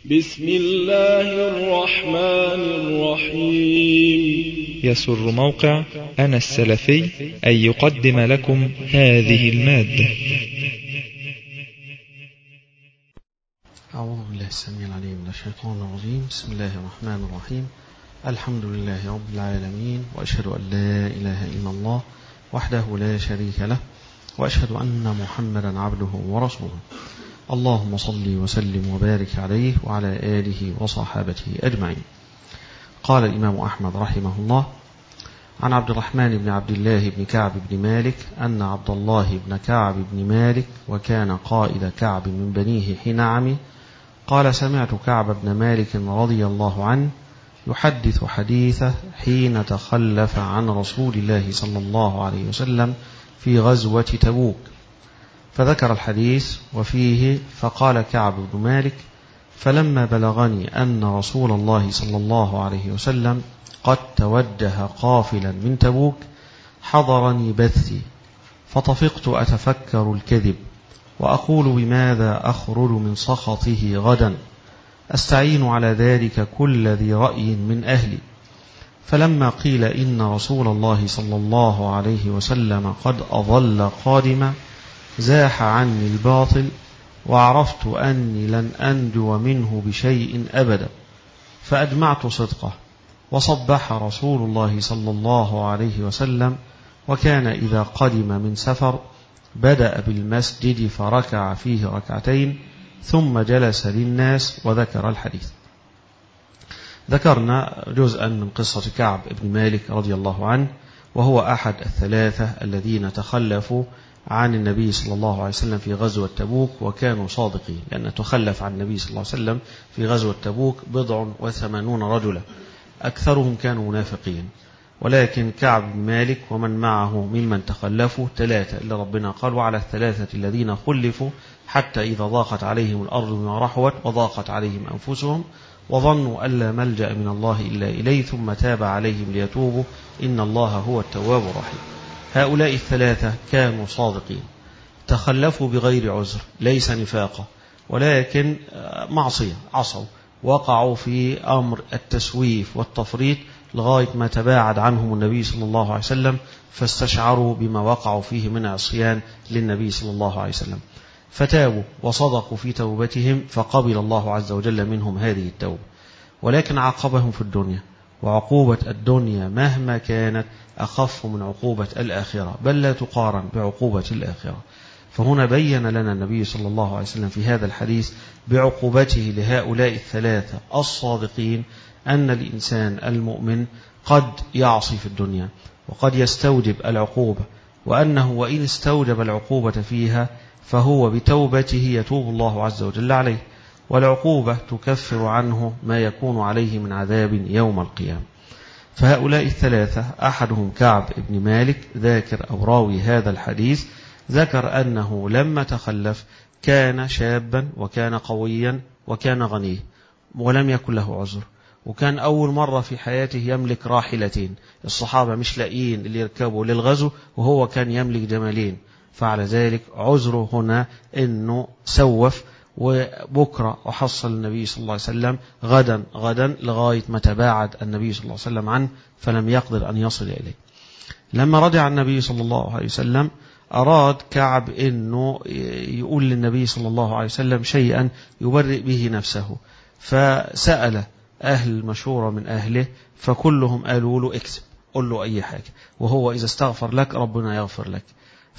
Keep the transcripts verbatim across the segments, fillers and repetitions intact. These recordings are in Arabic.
بسم الله الرحمن الرحيم. يسر موقع أنا السلفي أن يقدم لكم هذه المادة. أعوذ بالله السميع العليم من الشيطان الرجيم. بسم الله الرحمن الرحيم. الحمد لله رب العالمين، وأشهد أن لا إله إلا الله وحده لا شريك له، وأشهد أن محمدا عبده ورسوله. اللهم صل وسلم وبارك عليه وعلى آله وصحابته أجمعين. قال الإمام أحمد رحمه الله: عن عبد الرحمن بن عبد الله بن كعب بن مالك أن عبد الله بن كعب بن مالك وكان قائد كعب من بنيه حين عمي قال: سمعت كعب بن مالك رضي الله عنه يحدث حديثه حين تخلف عن رسول الله صلى الله عليه وسلم في غزوة تبوك، فذكر الحديث وفيه: فقال كعب بن مالك: فلما بلغني أن رسول الله صلى الله عليه وسلم قد توجه قافلا من تبوك حضرني بثي، فطفقت أتفكر الكذب وأقول: بماذا أخرج من سخطه غدا؟ أستعين على ذلك كل ذي رأي من أهلي. فلما قيل إن رسول الله صلى الله عليه وسلم قد أظل قادما زاح عني الباطل، وعرفت أني لن أنجو منه بشيء أبدا، فأجمعت صدقه. وصبح رسول الله صلى الله عليه وسلم، وكان إذا قدم من سفر بدأ بالمسجد فركع فيه ركعتين ثم جلس للناس، وذكر الحديث. ذكرنا جزءا من قصة كعب بن مالك رضي الله عنه، وهو أحد الثلاثة الذين تخلفوا عن النبي صلى الله عليه وسلم في غزوة تبوك وكانوا صادقين، لأن تخلف عن النبي صلى الله عليه وسلم في غزوة تبوك بضع وثمانون رجلا، أكثرهم كانوا منافقين، ولكن كعب بن مالك ومن معه ممن تخلفوا ثلاثة، إلا ربنا قال: وعلى الثلاثة الذين خلفوا حتى إذا ضاقت عليهم الأرض بما رحبت وضاقت عليهم أنفسهم وظنوا أن لا ملجأ من الله إلا إليه ثم تاب عليهم ليتوبوا إن الله هو التواب الرحيم. هؤلاء الثلاثة كانوا صادقين، تخلفوا بغير عذر، ليس نفاقا، ولكن معصية، عصوا، وقعوا في أمر التسويف والتفريط لغاية ما تباعد عنهم النبي صلى الله عليه وسلم، فاستشعروا بما وقعوا فيه من عصيان للنبي صلى الله عليه وسلم، فتابوا وصدقوا في توبتهم، فقبل الله عز وجل منهم هذه التوبة. ولكن عاقبهم في الدنيا، وعقوبة الدنيا مهما كانت أخف من عقوبة الآخرة، بل لا تقارن بعقوبة الآخرة. فهنا بين لنا النبي صلى الله عليه وسلم في هذا الحديث بعقوبته لهؤلاء الثلاثة الصادقين أن الإنسان المؤمن قد يعصي في الدنيا وقد يستوجب العقوبة، وأنه وإن استوجب العقوبة فيها فهو بتوبته يتوب الله عز وجل عليه، والعقوبة تكفر عنه ما يكون عليه من عذاب يوم القيامة. فهؤلاء الثلاثة أحدهم كعب بن مالك ذاكر أو راوي هذا الحديث ذكر أنه لما تخلف كان شابا وكان قويا وكان غني ولم يكن له عذر، وكان أول مرة في حياته يملك راحلتين، الصحابة مش لاقيين اللي يركبوا للغزو وهو كان يملك جمالين، فعلى ذلك عذره هنا أنه سوف وبكرة وحصل النبي صلى الله عليه وسلم غدا غدا لغاية ما تباعد النبي صلى الله عليه وسلم عنه فلم يقدر أن يصل إليه. لما رجع النبي صلى الله عليه وسلم أراد كعب أنه يقول للنبي صلى الله عليه وسلم شيئا يبرئ به نفسه، فسأل أهل المشورة من أهله، فكلهم قالوا له: اكذب، قل له أي حاجة، وهو إذا استغفر لك ربنا يغفر لك.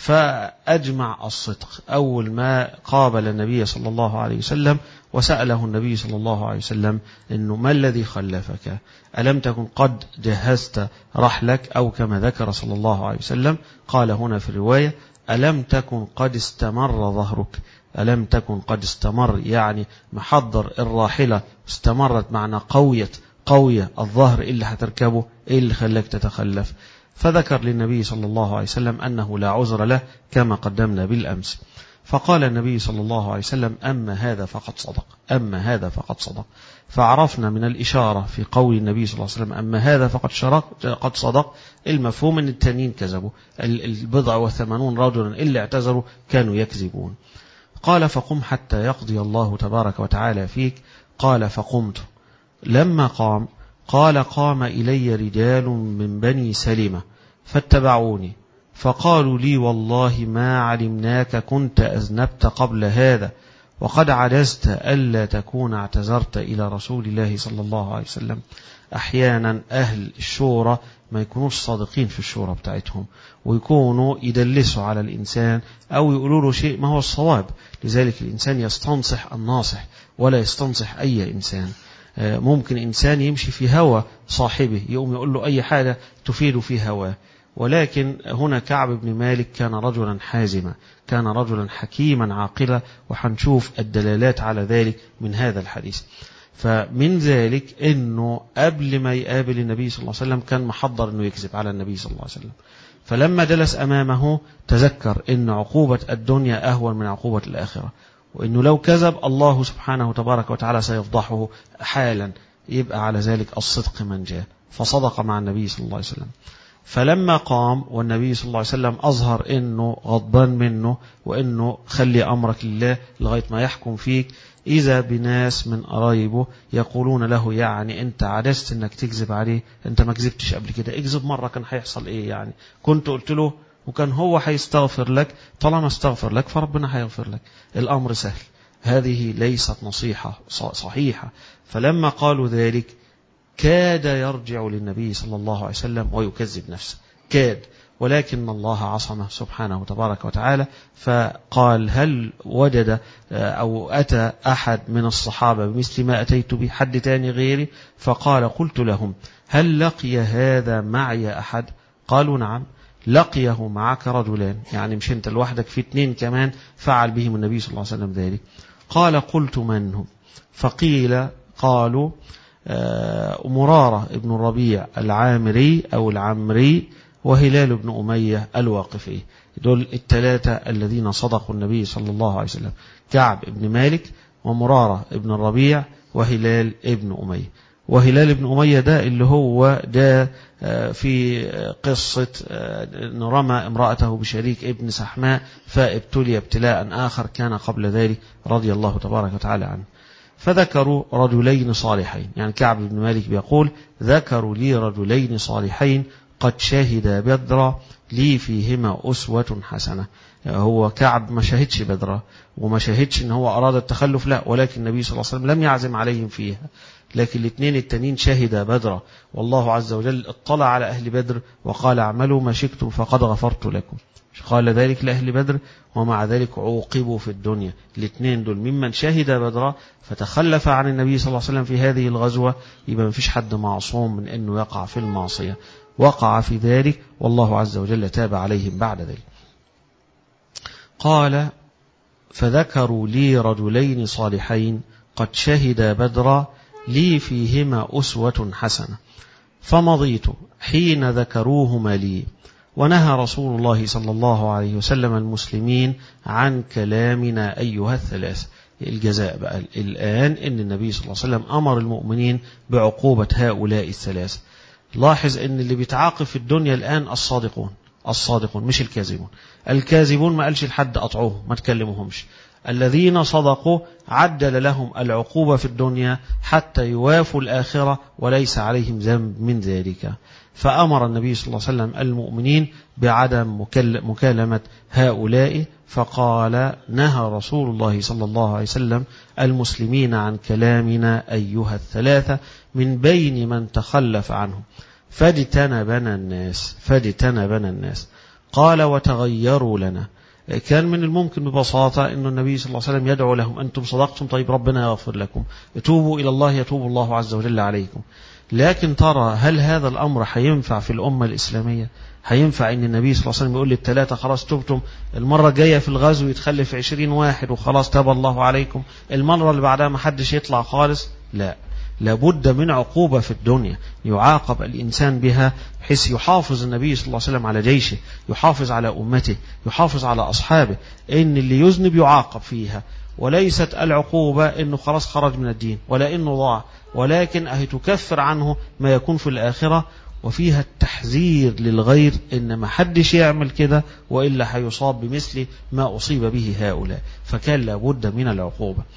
فأجمع الصدق أول ما قابل النبي صلى الله عليه وسلم وسأله النبي صلى الله عليه وسلم إنه: ما الذي خلفك؟ ألم تكن قد جهزت رحلك؟ أو كما ذكر صلى الله عليه وسلم قال هنا في الرواية: ألم تكن قد استمر ظهرك؟ ألم تكن قد استمر يعني محضر الراحلة، استمرت معنى قوية قوية الظهر اللي هتركبه، إيه اللي خلاك تتخلف؟ فذكر للنبي صلى الله عليه وسلم أنه لا عذر له كما قدمنا بالأمس. فقال النبي صلى الله عليه وسلم: أما هذا فقد صدق، أما هذا فقد صدق. فعرفنا من الإشارة في قول النبي صلى الله عليه وسلم: أما هذا فقد شرق قد صدق، المفهوم أن التانيين كذبوا، البضع وثمانون رجلا اللي اعتذروا كانوا يكذبون. قال: فقم حتى يقضي الله تبارك وتعالى فيك. قال فقمت. لما قام قال قام إلي رجال من بني سلمة فاتبعوني فقالوا لي والله ما علمناك كنت أذنبت قبل هذا وقد عجزت ألا تكون اعتذرت إلى رسول الله صلى الله عليه وسلم. أحيانا أهل الشورى ما يكونوش صادقين في الشورى بتاعتهم ويكونوا يدلسوا على الإنسان أو يقولوا له شيء ما هو الصواب. لذلك الإنسان يستنصح الناصح ولا يستنصح أي إنسان. ممكن إنسان يمشي في هوى صاحبه يقوم يقول له أي حاجة تفيد في هواه، ولكن هنا كعب بن مالك كان رجلا حازما، كان رجلا حكيما عاقلا، وحنشوف الدلالات على ذلك من هذا الحديث. فمن ذلك أنه قبل ما يقابل النبي صلى الله عليه وسلم كان محضر أنه يكذب على النبي صلى الله عليه وسلم، فلما جلس أمامه تذكر أن عقوبة الدنيا أهون من عقوبة الآخرة، وأنه لو كذب الله سبحانه وتبارك وتعالى سيفضحه حالا، يبقى على ذلك الصدق من جاء، فصدق مع النبي صلى الله عليه وسلم. فلما قام والنبي صلى الله عليه وسلم أظهر أنه غضبان منه وأنه خلي أمرك لله لغاية ما يحكم فيك، إذا بناس من قرايبه يقولون له يعني أنت عجزت أنك تكذب عليه، أنت ما كذبتش قبل كده، اكذب مرة كان هيحصل إيه يعني؟ كنت قلت له وكان هو هيستغفر لك، طالما استغفر لك فربنا هيغفر لك، الأمر سهل. هذه ليست نصيحة صحيحة. فلما قالوا ذلك كاد يرجع للنبي صلى الله عليه وسلم ويكذب نفسه، كاد، ولكن الله عصمه سبحانه وتبارك وتعالى. فقال هل وجد أو أتى أحد من الصحابة بمثل ما أتيت به، حد تاني غيري؟ فقال قلت لهم هل لقي هذا معي أحد؟ قالوا نعم لقيه معك رجلان، يعني مش انت لوحدك، في اثنين كمان فعل بهم النبي صلى الله عليه وسلم ذلك. قال قلت من هم؟ فقيل قالوا مرارة ابن الربيع العامري أو العمري وهلال بن أمية الواقفي، دول الثلاثة الذين صدقوا النبي صلى الله عليه وسلم، كعب ابن مالك ومرارة ابن الربيع وهلال ابن أمية. وهلال ابن أمية ده اللي هو ده في قصة رمى امرأته بشريك ابن سحماء فابتلي ابتلاء آخر كان قبل ذلك رضي الله تبارك وتعالى عنه. فذكروا رجلين صالحين، يعني كعب بن مالك بيقول ذكروا لي رجلين صالحين قد شهدا بدرا لي فيهما أسوة حسنة. هو كعب ما شهدش بدرا وما شهدش ان هو أراد التخلف، لا، ولكن النبي صلى الله عليه وسلم لم يعزم عليهم فيها، لكن الاثنين التانيين شهدا بدرا، والله عز وجل اطلع على أهل بدر وقال اعملوا ما شئتم فقد غفرت لكم، قال ذلك لأهل بدر، ومع ذلك عوقبوا في الدنيا. الاثنين دول ممن شهد بدرا فتخلف عن النبي صلى الله عليه وسلم في هذه الغزوة، يبقى ما فيش حد معصوم من أنه يقع في المعصية، وقع في ذلك والله عز وجل تاب عليهم بعد ذلك. قال فذكروا لي رجلين صالحين قد شهدا بدرا لي فيهما أسوة حسنة، فمضيت حين ذكروهما لي، ونهى رسول الله صلى الله عليه وسلم المسلمين عن كلامنا أيها الثلاث. الجزاء بقى الآن إن النبي صلى الله عليه وسلم أمر المؤمنين بعقوبة هؤلاء الثلاث. لاحظ إن اللي بيتعاقب في الدنيا الآن الصادقون، الصادقون مش الكاذبون. الكاذبون ما قالش لحد أطعوه ما تكلمهمش، الذين صدقوا عدل لهم العقوبة في الدنيا حتى يوافوا الآخرة وليس عليهم ذنب من ذلك. فأمر النبي صلى الله عليه وسلم المؤمنين بعدم مكالمة هؤلاء، فقال نهى رسول الله صلى الله عليه وسلم المسلمين عن كلامنا أيها الثلاثة من بين من تخلف عنه فاجتنبنا الناس فاجتنبنا الناس. قال وتغيروا لنا. كان من الممكن ببساطة أن النبي صلى الله عليه وسلم يدعو لهم أنتم صدقتم، طيب ربنا يغفر لكم، توبوا إلى الله يتوب الله عز وجل عليكم. لكن ترى هل هذا الأمر هينفع في الأمة الإسلامية؟ هينفع أن النبي صلى الله عليه وسلم يقول للثلاثة خلاص تبتم، المرة الجاية في الغزو يتخلف عشرين واحد وخلاص تاب الله عليكم، المرة اللي بعدها ما حدش يطلع خالص؟ لا، لابد من عقوبة في الدنيا يعاقب الإنسان بها، بحيث يحافظ النبي صلى الله عليه وسلم على جيشه، يحافظ على أمته، يحافظ على أصحابه، إن اللي يذنب يعاقب فيها. وليست العقوبة إنه خلاص خرج من الدين ولا إنه ضاع، ولكن أهي تكفر عنه ما يكون في الآخرة، وفيها التحذير للغير إن ما حدش يعمل كده وإلا هيصاب بمثل ما أصيب به هؤلاء، فكان لابد من العقوبة.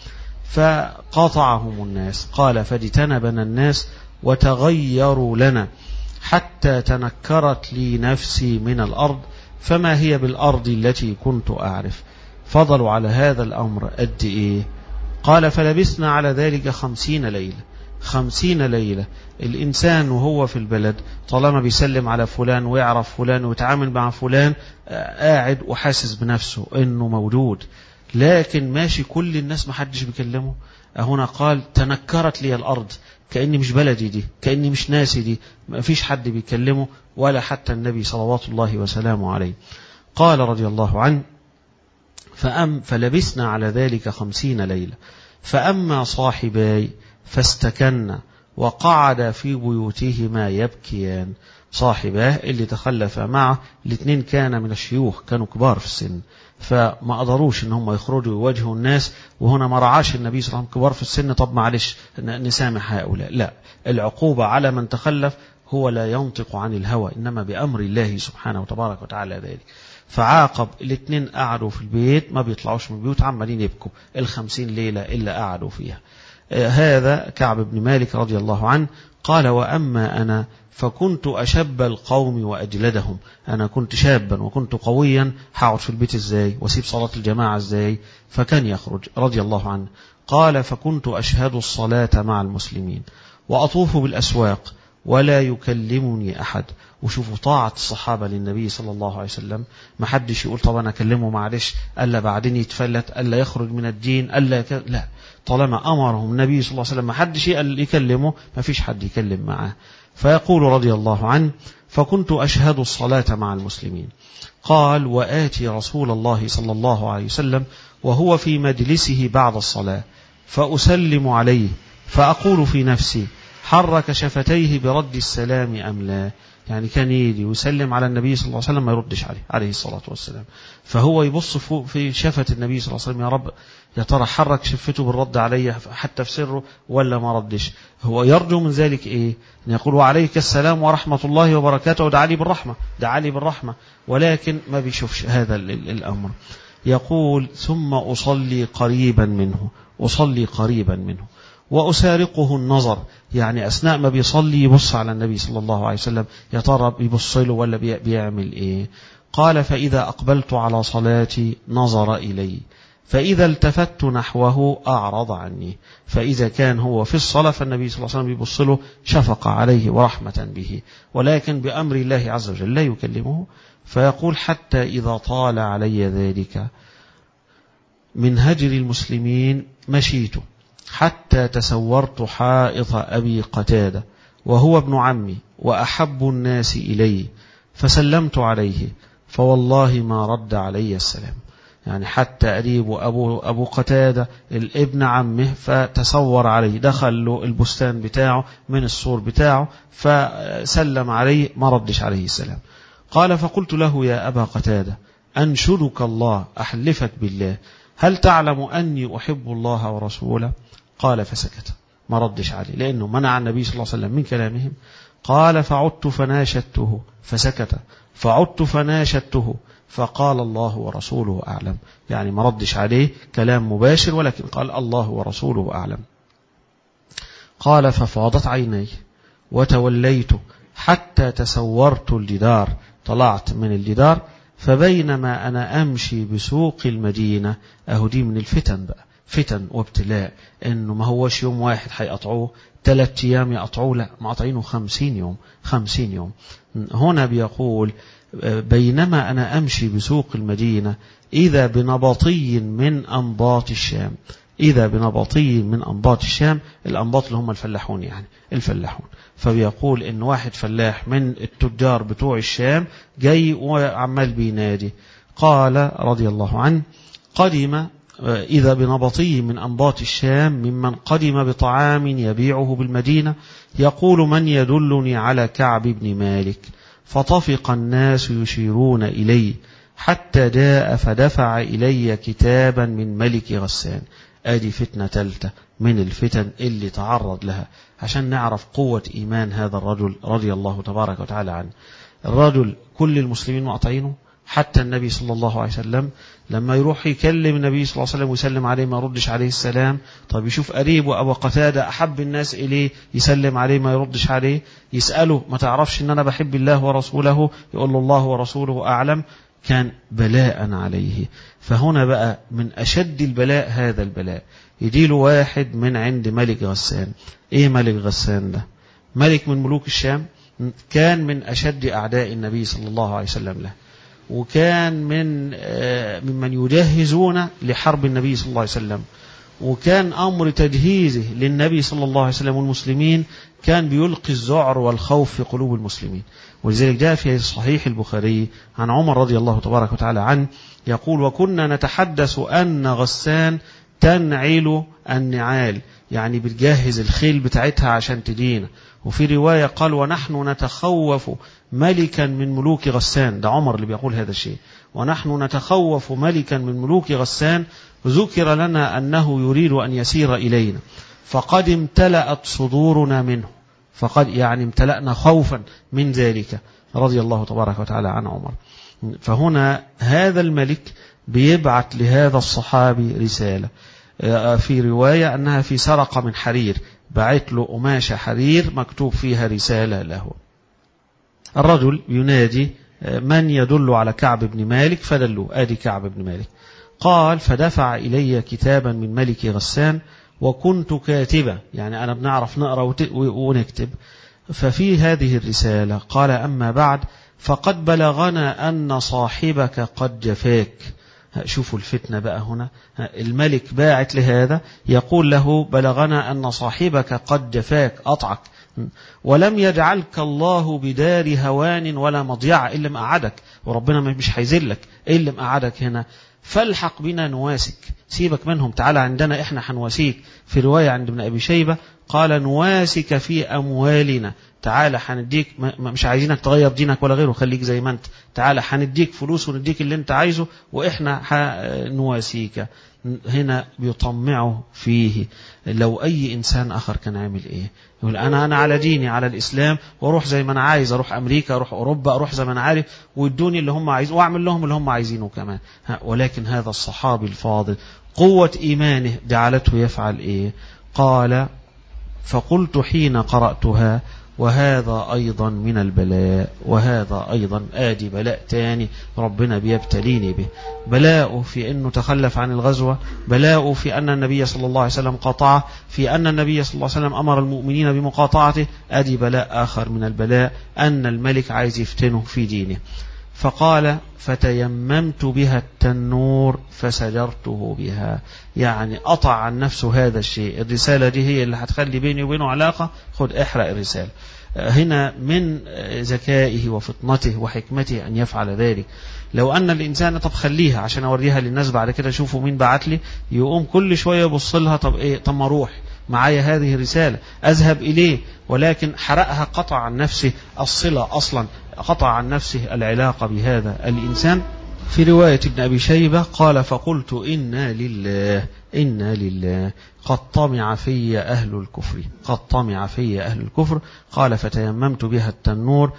فقاطعهم الناس. قال فاجتنبنا الناس وتغيروا لنا حتى تنكرت لي نفسي من الأرض فما هي بالأرض التي كنت أعرف. فضلوا على هذا الأمر قد إيه؟ قال فلبسنا على ذلك خمسين ليلة. خمسين ليلة. الإنسان وهو في البلد طالما بيسلم على فلان ويعرف فلان ويتعامل مع فلان قاعد وحاسس بنفسه إنه موجود، لكن ماشي كل الناس محدش بيكلمه. هنا قال تنكرت لي الأرض، كأني مش بلدي دي، كأني مش ناسي دي، ما فيش حد بيكلمه ولا حتى النبي صلوات الله وسلامه عليه. قال رضي الله عنه فأم فلبسنا على ذلك خمسين ليلة فأما صاحباي فاستكنا وقعد في بيوتهما يبكيان. صاحباه اللي تخلف معه الاثنين كان من الشيوخ، كانوا كبار في السن، فما قدروش ان هم يخرجوا يواجهوا الناس. وهنا ما رعاش النبي صلى الله عليه وسلم كبار في السن، طب معلش نسامح هؤلاء، لا، العقوبة على من تخلف هو لا ينطق عن الهوى إنما بأمر الله سبحانه وتبارك وتعالى ذلك. فعاقب الاثنين قعدوا في البيت ما بيطلعوش من البيوت عمالين يبكوا الخمسين ليلة إلا قعدوا فيها. هذا كعب بن مالك رضي الله عنه. قال وأما أنا فكنت أشب القوم وأجلدهم. أنا كنت شابا وكنت قويا، هقعد في البيت إزاي وأسيب صلاة الجماعة إزاي؟ فكان يخرج رضي الله عنه. قال فكنت أشهد الصلاة مع المسلمين وأطوف بالأسواق ولا يكلمني أحد. وشوفوا طاعة الصحابة للنبي صلى الله عليه وسلم، ما حدش يقول طب أنا أكلمه معلش ألا بعدين يتفلت ألا يخرج من الدين ألا يك... لا، طالما أمرهم النبي صلى الله عليه وسلم ما حدش يكلمه، ما فيش حد يكلم معه. فيقول رضي الله عنه فكنت أشهد الصلاة مع المسلمين. قال وآتي رسول الله صلى الله عليه وسلم وهو في مجلسه بعد الصلاة فأسلم عليه فأقول في نفسي حرك شفتيه برد السلام أم لا؟ يعني كان يدي ويسلم على النبي صلى الله عليه وسلم ما يردش عليه عليه الصلاة والسلام، فهو يبص فوق في شفة النبي صلى الله عليه وسلم، يا رب يا ترى حرك شفته بالرد عليه حتى في سره ولا ما ردش. هو يرجو من ذلك إيه؟ أن يقول وعليك السلام ورحمة الله وبركاته ودعا لي بالرحمة، دعا لي بالرحمة، ولكن ما بيشوفش هذا الأمر. يقول ثم أصلي قريبا منه، أصلي قريبا منه وأسارقه النظر، يعني أثناء ما بيصلي يبص على النبي صلى الله عليه وسلم يا ترى بيبص له ولا بيعمل إيه. قال فإذا أقبلت على صلاتي نظر إلي فإذا التفت نحوه أعرض عني. فإذا كان هو في الصلاة فالنبي صلى الله عليه وسلم يبص له شفق عليه ورحمة به، ولكن بأمر الله عز وجل لا يكلمه. فيقول حتى إذا طال علي ذلك من هجر المسلمين مشيت حتى تسورت حائط أبي قتادة وهو ابن عمي وأحب الناس إلي فسلمت عليه فوالله ما رد علي السلام. يعني حتى قريب أبو, أبو قتادة الابن عمه فتسور عليه، دخل له البستان بتاعه من السور بتاعه فسلم عليه ما ردش عليه السلام. قال فقلت له يا أبا قتادة أنشدك الله أحلفك بالله هل تعلم أني أحب الله ورسوله؟ قال فسكت ما ردش عليه لأنه منع النبي صلى الله عليه وسلم من كلامهم. قال فعدت فناشدته فسكت، فعدت فناشدته فقال الله ورسوله أعلم، يعني ما ردش عليه كلام مباشر ولكن قال الله ورسوله أعلم. قال ففاضت عيني وتوليت حتى تسورت الجدار، طلعت من الجدار. فبينما أنا أمشي بسوق المدينة، أهدي من الفتن بقى، فتن وابتلاء، إنه ما هوش يوم واحد حيقطعوه ثلاث أيام يقطعوه، لا مقطعينه خمسين يوم خمسين يوم. هنا بيقول بينما أنا أمشي بسوق المدينة إذا بنبطي من أنباط الشام، إذا بنبطي من أنباط الشام، الأنباط اللي هم الفلاحون يعني الفلاحون. فبيقول إن واحد فلاح من التجار بتوع الشام جاي وعمال بينادي. قال رضي الله عنه قدم إذا بنبطي من أنباط الشام ممن قدم بطعام يبيعه بالمدينة يقول من يدلني على كعب بن مالك؟ فطفق الناس يشيرون إلي حتى جاء فدفع إلي كتابا من ملك غسان. آدي فتنة ثالثة من الفتن اللي تعرض لها عشان نعرف قوة إيمان هذا الرجل رضي الله تبارك وتعالى عنه. الرجل كل المسلمين مقطعينه حتى النبي صلى الله عليه وسلم لما يروح يكلم النبي صلى الله عليه وسلم ويسلم عليه ما يردش عليه السلام. طيب يشوف قريبه أبو قتادة أحب الناس إليه يسلم عليه ما يردش عليه، يسأله ما تعرفش إن أنا بحب الله ورسوله؟ يقول له الله ورسوله أعلم. كان بلاء عليه. فهنا بقى من أشد البلاء هذا البلاء، يجيله واحد من عند ملك غسان. إيه ملك غسان ده؟ ملك من ملوك الشام، كان من أشد أعداء النبي صلى الله عليه وسلم له، وكان من ممن يجهزون لحرب النبي صلى الله عليه وسلم، وكان أمر تجهيزه للنبي صلى الله عليه وسلم والمسلمين كان بيلقي الذعر والخوف في قلوب المسلمين. ولذلك جاء في صحيح البخاري عن عمر رضي الله تبارك وتعالى عنه يقول: وكنا نتحدث أن غسان تنعل النعال، يعني بتجهز الخيل بتاعتها عشان تدينا. وفي رواية قال: ونحن نتخوف ملكا من ملوك غسان. ده عمر اللي بيقول هذا الشيء. ونحن نتخوف ملكا من ملوك غسان، ذكر لنا أنه يريد أن يسير إلينا فقد امتلأت صدورنا منه، فقد يعني امتلأنا خوفا من ذلك، رضي الله تبارك وتعالى عن عمر. فهنا هذا الملك بيبعت لهذا الصحابي رسالة، في رواية أنها في سرقة من حرير، بعت له قماشة حرير مكتوب فيها رسالة له. الرجل ينادي من يدل على كعب بن مالك، فدلوا آدي كعب بن مالك. قال: فدفع إلي كتابا من ملك غسان وكنت كاتبا، يعني أنا بنعرف نقرأ ونكتب. ففي هذه الرسالة قال: أما بعد فقد بلغنا أن صاحبك قد جفاك. شوفوا الفتنة بقى هنا، الملك باعت لهذا يقول له: بلغنا أن صاحبك قد جفاك، أطعك، ولم يجعلك الله بدار هوان ولا مضيعة إلا مقعدك، وربنا مش هيذلك إلا مقعدك هنا، فالحق بنا نواسك، سيبك منهم تعالى عندنا إحنا حنواسيك. في رواية عند ابن أبي شيبة قال: نواسك في أموالنا، تعالى حنديك، مش عايزينك تغير دينك ولا غيره، خليك زي ما انت، تعالى حنديك فلوس ونديك اللي انت عايزه وإحنا نواسيك. هنا بيطمعه فيه. لو أي إنسان آخر كان عامل إيه؟ يقول أنا أنا على ديني، على الإسلام، وأروح زي ما أنا عايز، أروح أمريكا، أروح أوروبا، أروح زي ما أنا عارف، ويدوني اللي هم عايزين وأعمل لهم اللي هم عايزينه كمان. ولكن هذا الصحابي الفاضل قوة إيمانه جعلته يفعل إيه؟ قال: فقلت حين قرأتها وهذا أيضا من البلاء، وهذا أيضا آدي بلاء تاني ربنا بيبتليني به. بلاءه في أنه تخلف عن الغزوة، بلاءه في أن النبي صلى الله عليه وسلم قطعه، في أن النبي صلى الله عليه وسلم أمر المؤمنين بمقاطعته. آدي بلاء آخر من البلاء، أن الملك عايز يفتنه في دينه. فقال: فتيممت بها التنور فسجرته بها، يعني قطع عن نفسه هذا الشيء. الرسالة دي هي اللي هتخلي بيني وبينه علاقة، خد احرق الرسالة. هنا من ذكائه وفطنته وحكمته أن يفعل ذلك. لو أن الإنسان طب خليها عشان أوريها للناس بعد كده شوفوا مين بعت لي، يقوم كل شوية يبص لها، طب إيه، طب ما أروح معايا هذه الرسالة أذهب إليه، ولكن حرقها، قطع عن نفسه الصلة أصلا، قطع عن نفسه العلاقة بهذا الإنسان. في رواية ابن أبي شيبة قال: فقلت إنا لله إنا لله قد طمع في أهل الكفر قد طمع في أهل الكفر. قال: فتيممت بها التنور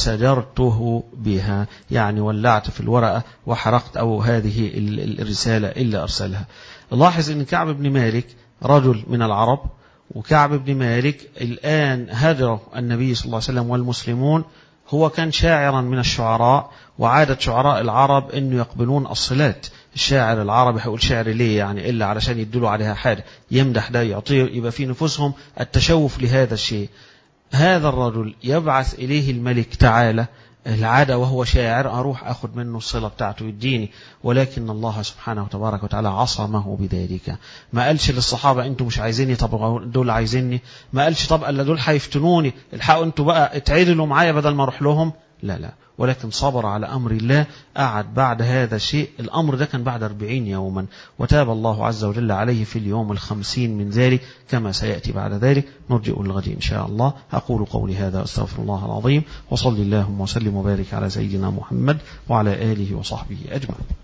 فسجرته بها، يعني ولعت في الورقة وحرقت أو هذه الرسالة اللي أرسلها. لاحظ أن كعب بن مالك رجل من العرب، وكعب بن مالك الآن هاجر النبي صلى الله عليه وسلم والمسلمون، هو كان شاعرا من الشعراء، وعادة شعراء العرب أنه يقبلون الصلات. الشاعر العربي هيقول شعر ليه؟ يعني إلا علشان يدلوا عليها حاجة، يمدح ده يعطيه، يبقى في نفوسهم التشوف لهذا الشيء. هذا الرجل يبعث إليه الملك: تعالى، العادة وهو شاعر أروح أخذ منه الصلة بتاعته يديني، ولكن الله سبحانه وتبارك وتعالى عصمه بذلك. ما قالش للصحابة أنتم مش عايزيني، طب دول عايزيني، ما قالش طب ألا دول هيفتنوني، الحقوا أنتم بقى اتعدلوا معايا بدل ما أروح لهم، لا لا، ولكن صبر على أمر الله. قعد بعد هذا الشيء، الأمر ده كان بعد أربعين يوما، وتاب الله عز وجل عليه في اليوم الخمسين من ذلك كما سيأتي بعد ذلك. نرجئ الغد إن شاء الله. أقول قولي هذا أستغفر الله العظيم، وصلي اللهم وسلم وبارك على سيدنا محمد وعلى آله وصحبه أجمعين.